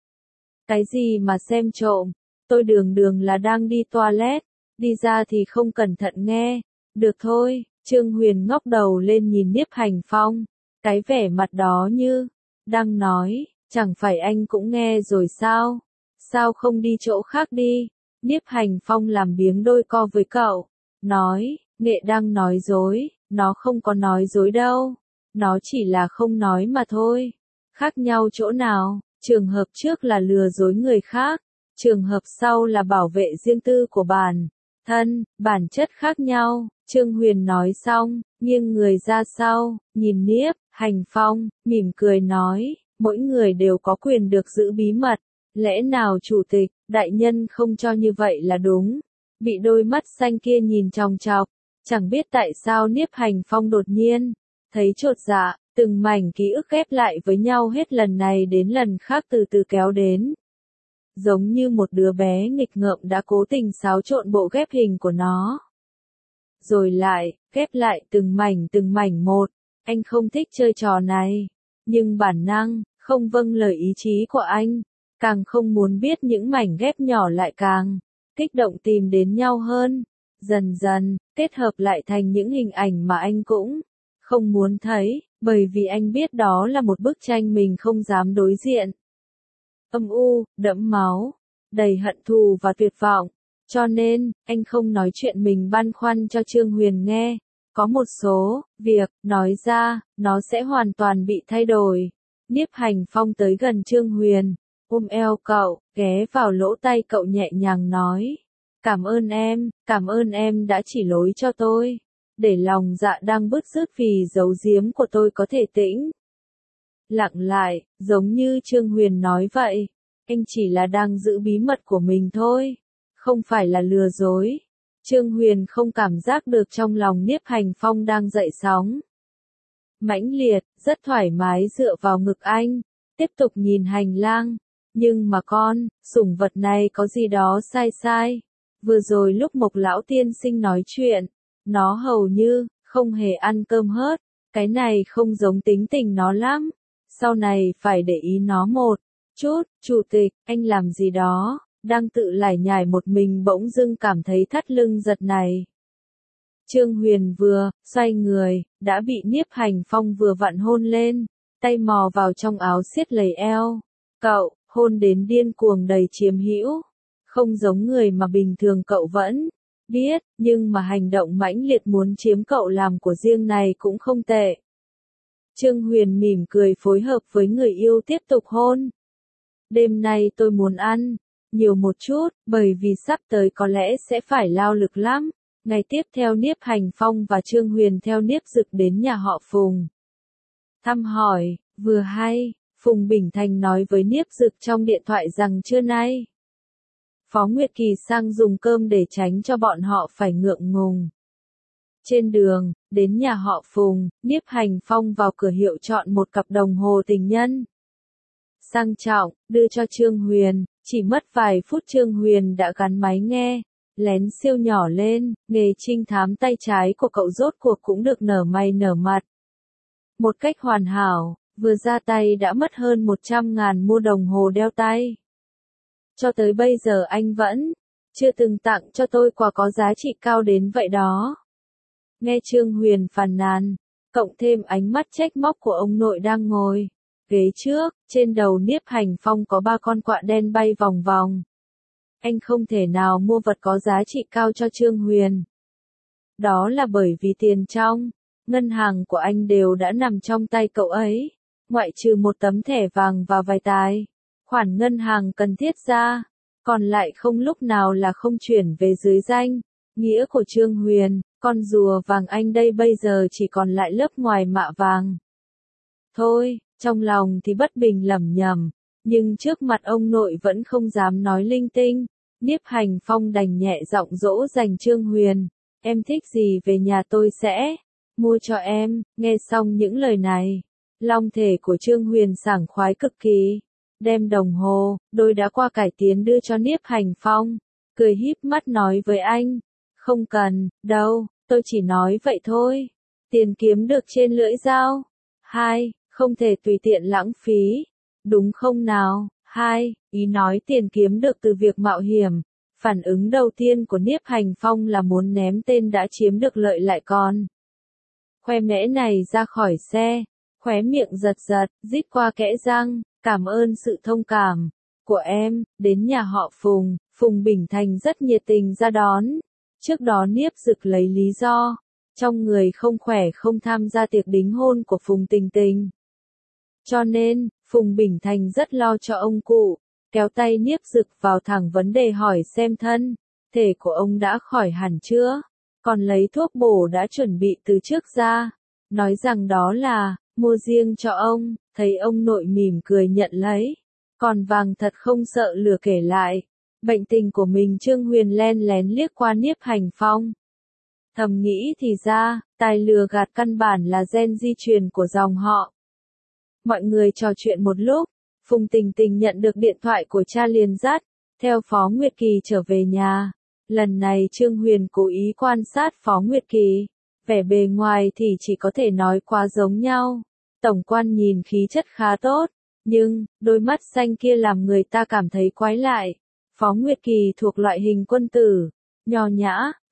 Cái gì mà xem trộm? Tôi đường đường là đang đi toilet, đi ra thì không cẩn thận nghe. Được thôi, Trương Huyền ngóc đầu lên nhìn Niếp Hành Phong, cái vẻ mặt đó như đang nói, chẳng phải anh cũng nghe rồi sao? Sao không đi chỗ khác đi? Niếp Hành Phong làm biếng đôi co với cậu, nói, Nghệ đang nói dối, nó không có nói dối đâu, nó chỉ là không nói mà thôi. Khác nhau chỗ nào? Trường hợp trước là lừa dối người khác, trường hợp sau là bảo vệ riêng tư của bản thân, bản chất khác nhau. Trương Huyền nói xong, nghiêng người ra sau, nhìn Niếp Hành Phong, mỉm cười nói, mỗi người đều có quyền được giữ bí mật, lẽ nào chủ tịch đại nhân không cho như vậy là đúng. Bị đôi mắt xanh kia nhìn chòng chọc, chẳng biết tại sao Niếp Hành Phong đột nhiên thấy chột dạ, từng mảnh ký ức ghép lại với nhau hết lần này đến lần khác từ từ kéo đến. Giống như một đứa bé nghịch ngợm đã cố tình xáo trộn bộ ghép hình của nó. Rồi lại, ghép lại từng mảnh từng mảnh một. Anh không thích chơi trò này, nhưng bản năng, không vâng lời ý chí của anh, càng không muốn biết những mảnh ghép nhỏ lại càng kích động tìm đến nhau hơn. dần dần, kết hợp lại thành những hình ảnh mà anh cũng không muốn thấy, bởi vì anh biết đó là một bức tranh mình không dám đối diện. Âm u, đẫm máu, đầy hận thù và tuyệt vọng. Cho nên, anh không nói chuyện mình băn khoăn cho Trương Huyền nghe. Có một số việc, nói ra, nó sẽ hoàn toàn bị thay đổi. Nhiếp Hành Phong tới gần Trương Huyền, ôm eo cậu, ghé vào lỗ tai cậu nhẹ nhàng nói. Cảm ơn em, cảm ơn em đã chỉ lối cho tôi. Để lòng dạ đang bứt rứt vì giấu giếm của tôi có thể tĩnh lặng lại, giống như Trương Huyền nói vậy. Anh chỉ là đang giữ bí mật của mình thôi, không phải là lừa dối. Trương Huyền không cảm giác được trong lòng Nhiếp Hành Phong đang dậy sóng mãnh liệt, rất thoải mái dựa vào ngực anh, tiếp tục nhìn hành lang. Nhưng mà con, sủng vật này có gì đó sai sai. Vừa rồi lúc Mộc lão tiên sinh nói chuyện, nó hầu như không hề ăn cơm hớt, cái này không giống tính tình nó lắm. Sau này phải để ý nó một chút. Chủ tịch, anh làm gì đó? Đang tự lải nhải một mình bỗng dưng cảm thấy thắt lưng giật này. Trương Huyền vừa xoay người, đã bị Nhiếp Hành Phong vừa vặn hôn lên, tay mò vào trong áo siết lấy eo. Cậu, hôn đến điên cuồng đầy chiếm hữu, không giống người mà bình thường cậu vẫn biết, nhưng mà hành động mãnh liệt muốn chiếm cậu làm của riêng này cũng không tệ. Trương Huyền mỉm cười phối hợp với người yêu tiếp tục hôn. Đêm nay tôi muốn ăn nhiều một chút, bởi vì sắp tới có lẽ sẽ phải lao lực lắm. Ngày tiếp theo Nhiếp Hành Phong và Trương Huyền theo Nhiếp Dực đến nhà họ Phùng. Thăm hỏi, vừa hay, Phùng Bình Thành nói với Nhiếp Dực trong điện thoại rằng trưa nay Phó Nguyệt Kỳ sang dùng cơm để tránh cho bọn họ phải ngượng ngùng. Trên đường, đến nhà họ Phùng, Nhiếp Hành Phong vào cửa hiệu chọn một cặp đồng hồ tình nhân sang trọng, đưa cho Trương Huyền. Chỉ mất vài phút Trương Huyền đã gắn máy nghe, lén siêu nhỏ lên, nghề trinh thám tay trái của cậu rốt cuộc cũng được nở mày nở mặt. Một cách hoàn hảo, vừa ra tay đã mất hơn một trăm ngàn mua đồng hồ đeo tay. Cho tới bây giờ anh vẫn chưa từng tặng cho tôi quà có giá trị cao đến vậy đó. Nghe Trương Huyền phàn nàn, cộng thêm ánh mắt trách móc của ông nội đang ngồi ghế trước, trên đầu Nhiếp Hành Phong có ba con quạ đen bay vòng vòng. Anh không thể nào mua vật có giá trị cao cho Trương Huyền. Đó là bởi vì tiền trong ngân hàng của anh đều đã nằm trong tay cậu ấy, ngoại trừ một tấm thẻ vàng và vài tài khoản ngân hàng cần thiết ra, còn lại không lúc nào là không chuyển về dưới danh nghĩa của Trương Huyền. Con rùa vàng anh đây bây giờ chỉ còn lại lớp ngoài mạ vàng thôi. Trong lòng thì bất bình lẩm nhẩm, nhưng trước mặt ông nội vẫn không dám nói linh tinh. Nhiếp Hành Phong đành nhẹ giọng dỗ dành Trương Huyền, em thích gì về nhà tôi sẽ mua cho em. Nghe xong những lời này, long thể của Trương Huyền sảng khoái cực kỳ, đem đồng hồ, đôi đã qua cải tiến đưa cho Nhiếp Hành Phong, cười híp mắt nói với anh, không cần, đâu, tôi chỉ nói vậy thôi. Tiền kiếm được trên lưỡi dao. Hai, không thể tùy tiện lãng phí, đúng không nào? Hai, ý nói tiền kiếm được từ việc mạo hiểm. Phản ứng đầu tiên của Nhiếp Hành Phong là muốn ném tên đã chiếm được lợi lại còn khoe mẽ này ra khỏi xe, khóe miệng giật giật, rít qua kẽ răng, cảm ơn sự thông cảm của em. Đến nhà họ Phùng, Phùng Bình Thành rất nhiệt tình ra đón. Trước đó Nhiếp Dực lấy lý do trong người không khỏe không tham gia tiệc đính hôn của Phùng Tình Tình. Cho nên, Phùng Bình Thành rất lo cho ông cụ, kéo tay Nhiếp Dực vào thẳng vấn đề hỏi xem thân thể của ông đã khỏi hẳn chưa, còn lấy thuốc bổ đã chuẩn bị từ trước ra, nói rằng đó là mua riêng cho ông. Thấy ông nội mỉm cười nhận lấy, còn vàng thật không sợ lừa kể lại bệnh tình của mình. Trương Huyền len lén liếc qua Nhiếp Hành Phong, thầm nghĩ thì ra, tài lừa gạt căn bản là gen di truyền của dòng họ. Mọi người trò chuyện một lúc, Phùng Tình Tình nhận được điện thoại của cha liền dắt theo Phó Nguyệt Kỳ trở về nhà. Lần này Trương Huyền cố ý quan sát Phó Nguyệt Kỳ, vẻ bề ngoài thì chỉ có thể nói quá giống nhau. Tổng quan nhìn khí chất khá tốt, nhưng đôi mắt xanh kia làm người ta cảm thấy quái lại. Phó Nguyệt Kỳ thuộc loại hình quân tử, nho nhã,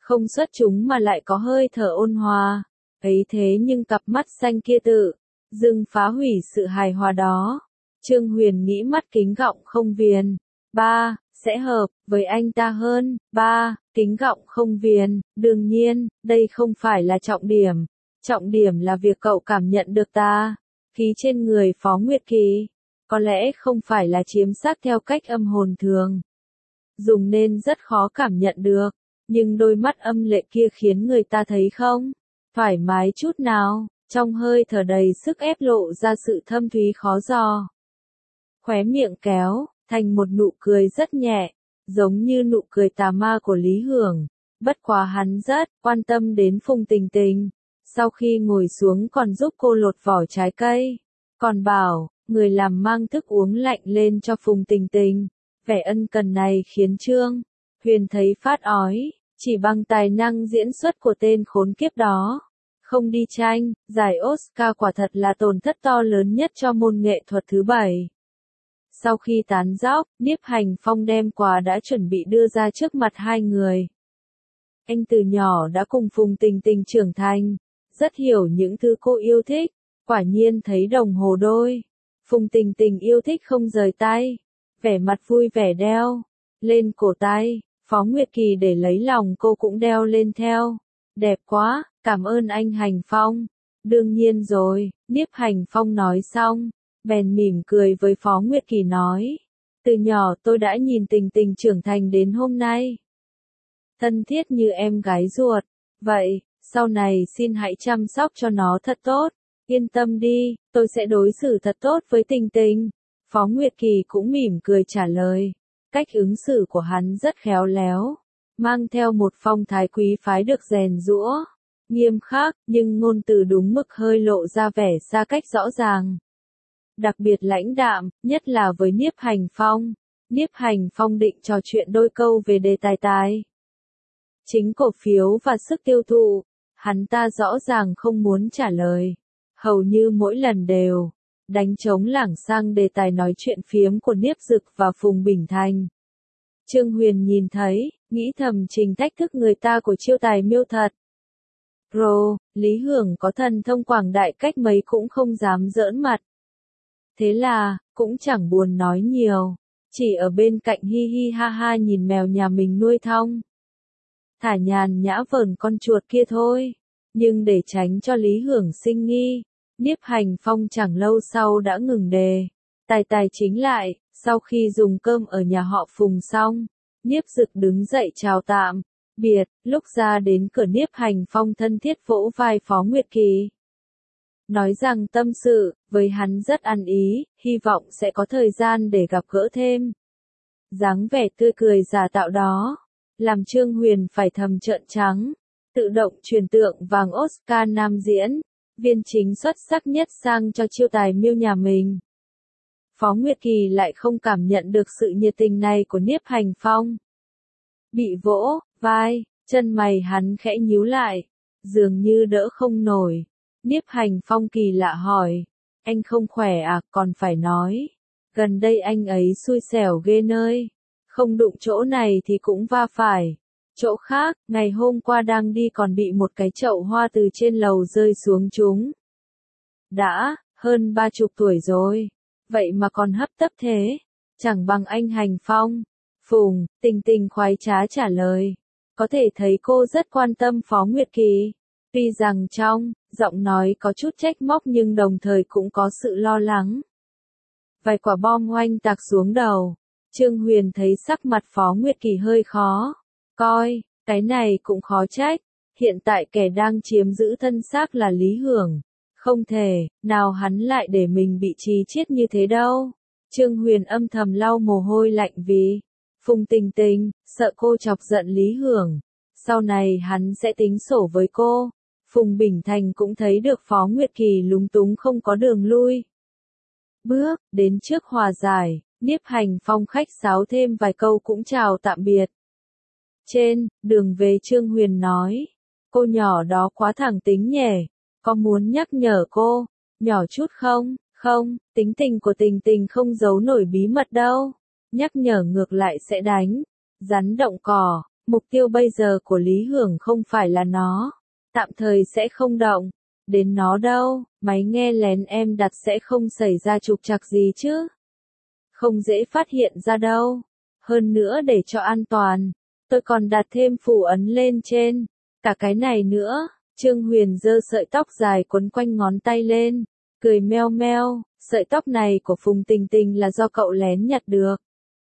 Không xuất chúng mà lại có hơi thở ôn hòa. Ấy thế nhưng cặp mắt xanh kia tự dưng phá hủy sự hài hòa đó. Trương Huyền nghĩ mắt kính gọng không viền. Ba, sẽ hợp với anh ta hơn. Ba, kính gọng không viền. Đương nhiên, đây không phải là trọng điểm. Trọng điểm là việc cậu cảm nhận được ta. Khí trên người Phó Nguyệt Kỳ. Có lẽ không phải là chiếm xác theo cách âm hồn thường. Dùng nên rất khó cảm nhận được. Nhưng đôi mắt âm lệ kia khiến người ta thấy không thoải mái chút nào. Trong hơi thở đầy sức ép lộ ra sự thâm thúy khó dò. Khóe miệng kéo thành một nụ cười rất nhẹ, giống như nụ cười tà ma của Lý Hưởng. Bất quá hắn rất quan tâm đến Phùng Tình Tình. Sau khi ngồi xuống còn giúp cô lột vỏ trái cây. Còn bảo, người làm mang thức uống lạnh lên cho Phùng Tình Tình. Vẻ ân cần này khiến Trương Huyền thấy phát ói. Chỉ bằng tài năng diễn xuất của tên khốn kiếp đó. Không đi tranh, giải Oscar quả thật là tổn thất to lớn nhất cho môn nghệ thuật thứ bảy. Sau khi tán dóc, Nhiếp Hành Phong đem quà đã chuẩn bị đưa ra trước mặt hai người. Anh từ nhỏ đã cùng Phùng Tình Tình trưởng thành, rất hiểu những thứ cô yêu thích, quả nhiên thấy đồng hồ đôi. Phùng Tình Tình yêu thích không rời tay, vẻ mặt vui vẻ đeo lên cổ tay. Phó Nguyệt Kỳ để lấy lòng cô cũng đeo lên theo. Đẹp quá, cảm ơn anh Hành Phong. Đương nhiên rồi, Nhiếp Hành Phong nói xong, bèn mỉm cười với Phó Nguyệt Kỳ nói. Từ nhỏ tôi đã nhìn Tình Tình trưởng thành đến hôm nay. Thân thiết như em gái ruột. Vậy, sau này xin hãy chăm sóc cho nó thật tốt. Yên tâm đi, tôi sẽ đối xử thật tốt với Tình Tình. Phó Nguyệt Kỳ cũng mỉm cười trả lời. Cách ứng xử của hắn rất khéo léo, mang theo một phong thái quý phái được rèn giũa, nghiêm khắc, nhưng ngôn từ đúng mực hơi lộ ra vẻ xa cách rõ ràng. Đặc biệt lãnh đạm, nhất là với Nhiếp Hành Phong. Nhiếp Hành Phong định trò chuyện đôi câu về đề tài tài chính cổ phiếu và sức tiêu thụ, hắn ta rõ ràng không muốn trả lời. Hầu như mỗi lần đều đánh trống lảng sang đề tài nói chuyện phiếm của Niếp Dực và Phùng Bình Thành. Trương Huyền nhìn thấy, nghĩ thầm trình thách thức người ta của chiêu tài miêu thật. Pro, Lý Hưởng có thần thông quảng đại cách mấy cũng không dám giỡn mặt. Thế là, cũng chẳng buồn nói nhiều, chỉ ở bên cạnh hi hi ha ha nhìn mèo nhà mình nuôi thong. Thả nhàn nhã vờn con chuột kia thôi, nhưng để tránh cho Lý Hưởng sinh nghi. Nhiếp Hành Phong chẳng lâu sau đã ngừng đề tài tài chính lại. Sau khi dùng cơm ở nhà họ Phùng xong, Nhiếp Dực đứng dậy chào tạm biệt. Lúc ra đến cửa, Nhiếp Hành Phong thân thiết vỗ vai Phó Nguyệt Kỳ, nói rằng tâm sự với hắn rất ăn ý, hy vọng sẽ có thời gian để gặp gỡ thêm. Dáng vẻ tươi cười giả tạo đó làm Trương Huyền phải thầm trợn trắng. Tự động truyền tượng vàng Oscar nam diễn viên chính xuất sắc nhất sang cho chiêu tài miêu nhà mình. Phó Nguyệt Kỳ lại không cảm nhận được sự nhiệt tình này của Nhiếp Hành Phong. Bị vỗ vai, chân mày hắn khẽ nhíu lại, dường như đỡ không nổi. Nhiếp Hành Phong kỳ lạ hỏi, anh không khỏe à? Còn phải nói, gần đây anh ấy xui xẻo ghê nơi, không đụng chỗ này thì cũng va phải chỗ khác. Ngày hôm qua đang đi còn bị một cái chậu hoa từ trên lầu rơi xuống trúng. Đã hơn ba chục tuổi rồi, vậy mà còn hấp tấp thế, chẳng bằng anh Hành Phong. Phùng Tình Tình khoái trá trả lời, có thể thấy cô rất quan tâm Phó Nguyệt Kỳ. Tuy rằng trong giọng nói có chút trách móc nhưng đồng thời cũng có sự lo lắng. Vài quả bom oanh tạc xuống đầu. Trương Huyền thấy sắc mặt Phó Nguyệt Kỳ hơi khó coi, cái này cũng khó trách. Hiện tại kẻ đang chiếm giữ thân xác là Lý Hưởng. Không thể nào hắn lại để mình bị trì chiết như thế đâu. Trương Huyền âm thầm lau mồ hôi lạnh vì Phùng Tình Tình, sợ cô chọc giận Lý Hưởng. Sau này hắn sẽ tính sổ với cô. Phùng Bình Thành cũng thấy được Phó Nguyệt Kỳ lúng túng không có đường lui. Bước đến trước hòa giải, Nhiếp Hành Phong khách sáo thêm vài câu cũng chào tạm biệt. Trên đường về, Trương Huyền nói, cô nhỏ đó quá thẳng tính nhỉ, có muốn nhắc nhở cô nhỏ chút không? Không, tính tình của Tình Tình không giấu nổi bí mật đâu. Nhắc nhở ngược lại sẽ đánh rắn động cỏ. Mục tiêu bây giờ của Lý Hưởng không phải là nó. Tạm thời sẽ không động đến nó đâu, máy nghe lén em đặt sẽ không xảy ra trục trặc gì chứ. Không dễ phát hiện ra đâu. Hơn nữa để cho an toàn, tôi còn đặt thêm phù ấn lên trên. Cả cái này nữa, Trương Huyền giơ sợi tóc dài quấn quanh ngón tay lên, cười meo meo, sợi tóc này của Phùng Tình Tình là do cậu lén nhặt được.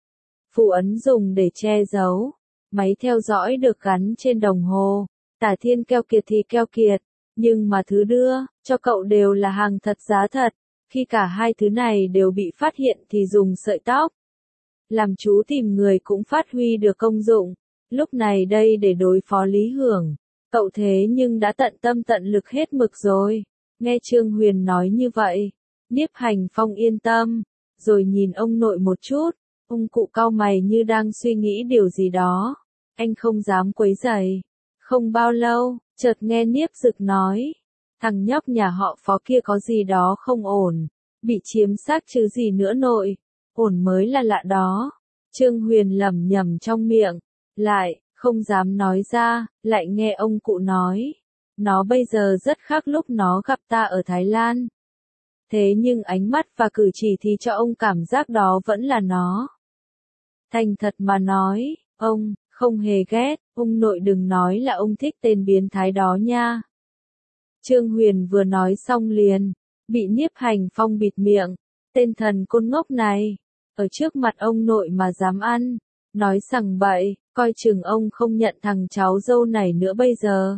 Phù ấn dùng để che giấu, máy theo dõi được gắn trên đồng hồ, Tả Thiên keo kiệt thì keo kiệt, nhưng mà thứ đưa cho cậu đều là hàng thật giá thật, khi cả hai thứ này đều bị phát hiện thì dùng sợi tóc làm chú tìm người cũng phát huy được công dụng. Lúc này đây để đối phó Lý Hưởng, cậu thế nhưng đã tận tâm tận lực hết mực rồi. Nghe Trương Huyền nói như vậy, Niếp Hành Phong yên tâm, rồi nhìn ông nội một chút, ông cụ cau mày như đang suy nghĩ điều gì đó. Anh không dám quấy rầy. Không bao lâu, chợt nghe Niếp Dực nói, thằng nhóc nhà họ Phó kia có gì đó không ổn, bị chiếm xác chứ gì nữa nội, ổn mới là lạ đó. Trương Huyền lẩm nhẩm trong miệng, lại, không dám nói ra, lại nghe ông cụ nói, nó bây giờ rất khác lúc nó gặp ta ở Thái Lan. Thế nhưng ánh mắt và cử chỉ thì cho ông cảm giác đó vẫn là nó. Thành thật mà nói, ông không hề ghét, ông nội đừng nói là ông thích tên biến thái đó nha. Trương Huyền vừa nói xong liền, bị Niếp Hành Phong bịt miệng, tên thần côn ngốc này, ở trước mặt ông nội mà dám ăn, nói sằng bậy, coi chừng ông không nhận thằng cháu dâu này nữa bây giờ.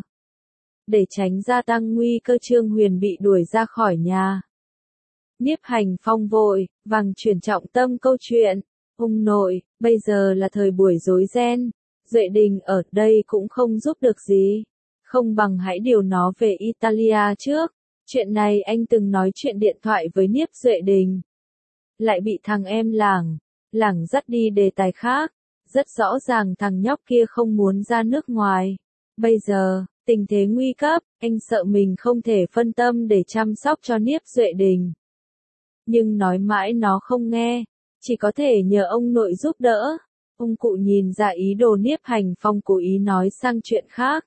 Để tránh gia tăng nguy cơ Trương Huyền bị đuổi ra khỏi nhà. Niếp Hành Phong vội, vàng chuyển trọng tâm câu chuyện, ông nội, bây giờ là thời buổi rối ren, Duệ Đình ở đây cũng không giúp được gì, không bằng hãy điều nó về Italia trước. Chuyện này anh từng nói chuyện điện thoại với Niếp Duệ Đình. Lại bị thằng em làng, làng dắt đi đề tài khác, rất rõ ràng thằng nhóc kia không muốn ra nước ngoài. Bây giờ, tình thế nguy cấp, anh sợ mình không thể phân tâm để chăm sóc cho Niếp Duệ Đình. Nhưng nói mãi nó không nghe, chỉ có thể nhờ ông nội giúp đỡ. Ông cụ nhìn ra ý đồ Niếp Hành Phong cố ý nói sang chuyện khác.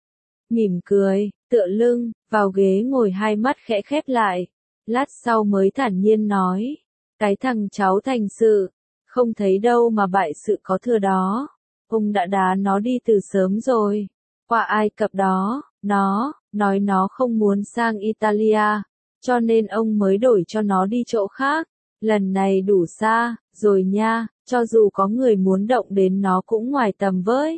Mỉm cười, tựa lưng, vào ghế ngồi hai mắt khẽ khép lại. Lát sau mới thản nhiên nói, cái thằng cháu thành sự, không thấy đâu mà bại sự có thừa đó. Ông đã đá nó đi từ sớm rồi. Qua Ai Cập đó, nó, nói nó không muốn sang Italia, cho nên ông mới đổi cho nó đi chỗ khác. Lần này đủ xa, rồi nha, cho dù có người muốn động đến nó cũng ngoài tầm với.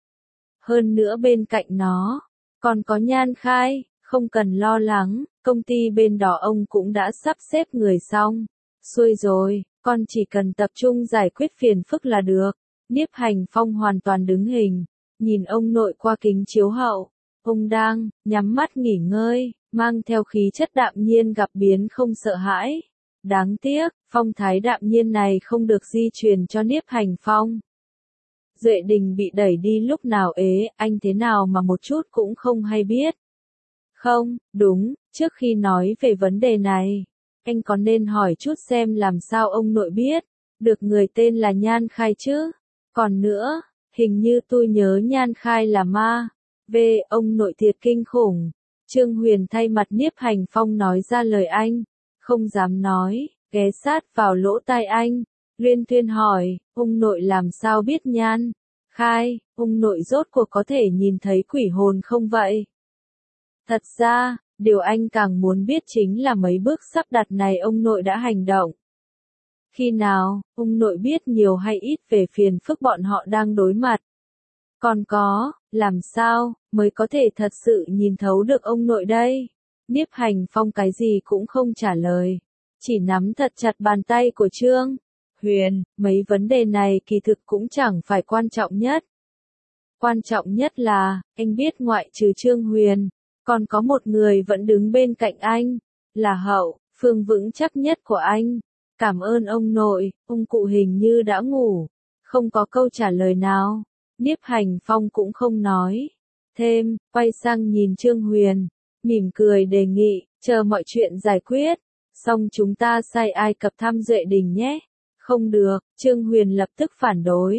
Hơn nữa bên cạnh nó, còn có Nhan Khai, không cần lo lắng, công ty bên đó ông cũng đã sắp xếp người xong. Xuôi rồi, con chỉ cần tập trung giải quyết phiền phức là được. Niếp Hành Phong hoàn toàn đứng hình, nhìn ông nội qua kính chiếu hậu. Ông đang nhắm mắt nghỉ ngơi, mang theo khí chất đạm nhiên gặp biến không sợ hãi. Đáng tiếc, phong thái đạm nhiên này không được di truyền cho Niếp Hành Phong. Duệ Đình bị đẩy đi lúc nào ế, anh thế nào mà một chút cũng không hay biết. Không, đúng, trước khi nói về vấn đề này, anh có nên hỏi chút xem làm sao ông nội biết, được người tên là Nhan Khai chứ. Còn nữa, hình như tôi nhớ Nhan Khai là ma. Về, ông nội thiệt kinh khủng. Trương Huyền thay mặt Niếp Hành Phong nói ra lời anh, không dám nói, ghé sát vào lỗ tai anh, luyên thuyên hỏi, ông nội làm sao biết Nhan Khai, ông nội rốt cuộc có thể nhìn thấy quỷ hồn không vậy? Thật ra, điều anh càng muốn biết chính là mấy bước sắp đặt này ông nội đã hành động. Khi nào, ông nội biết nhiều hay ít về phiền phức bọn họ đang đối mặt? Còn có, làm sao, mới có thể thật sự nhìn thấu được ông nội đây? Niếp Hành Phong cái gì cũng không trả lời, chỉ nắm thật chặt bàn tay của Trương Huyền, mấy vấn đề này kỳ thực cũng chẳng phải quan trọng nhất. Quan trọng nhất là, anh biết ngoại trừ Trương Huyền, còn có một người vẫn đứng bên cạnh anh, là Hậu, phương vững chắc nhất của anh. Cảm ơn ông nội, ông cụ hình như đã ngủ, không có câu trả lời nào. Niếp Hành Phong cũng không nói thêm, quay sang nhìn Trương Huyền, mỉm cười đề nghị, chờ mọi chuyện giải quyết, xong chúng ta sai Ai Cập thăm Duệ Đình nhé. Không được, Trương Huyền lập tức phản đối.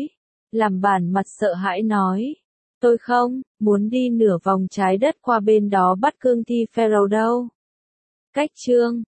Làm bản mặt sợ hãi nói. Tôi không, muốn đi nửa vòng trái đất qua bên đó bắt cương thi Pharaoh đâu. Cách chương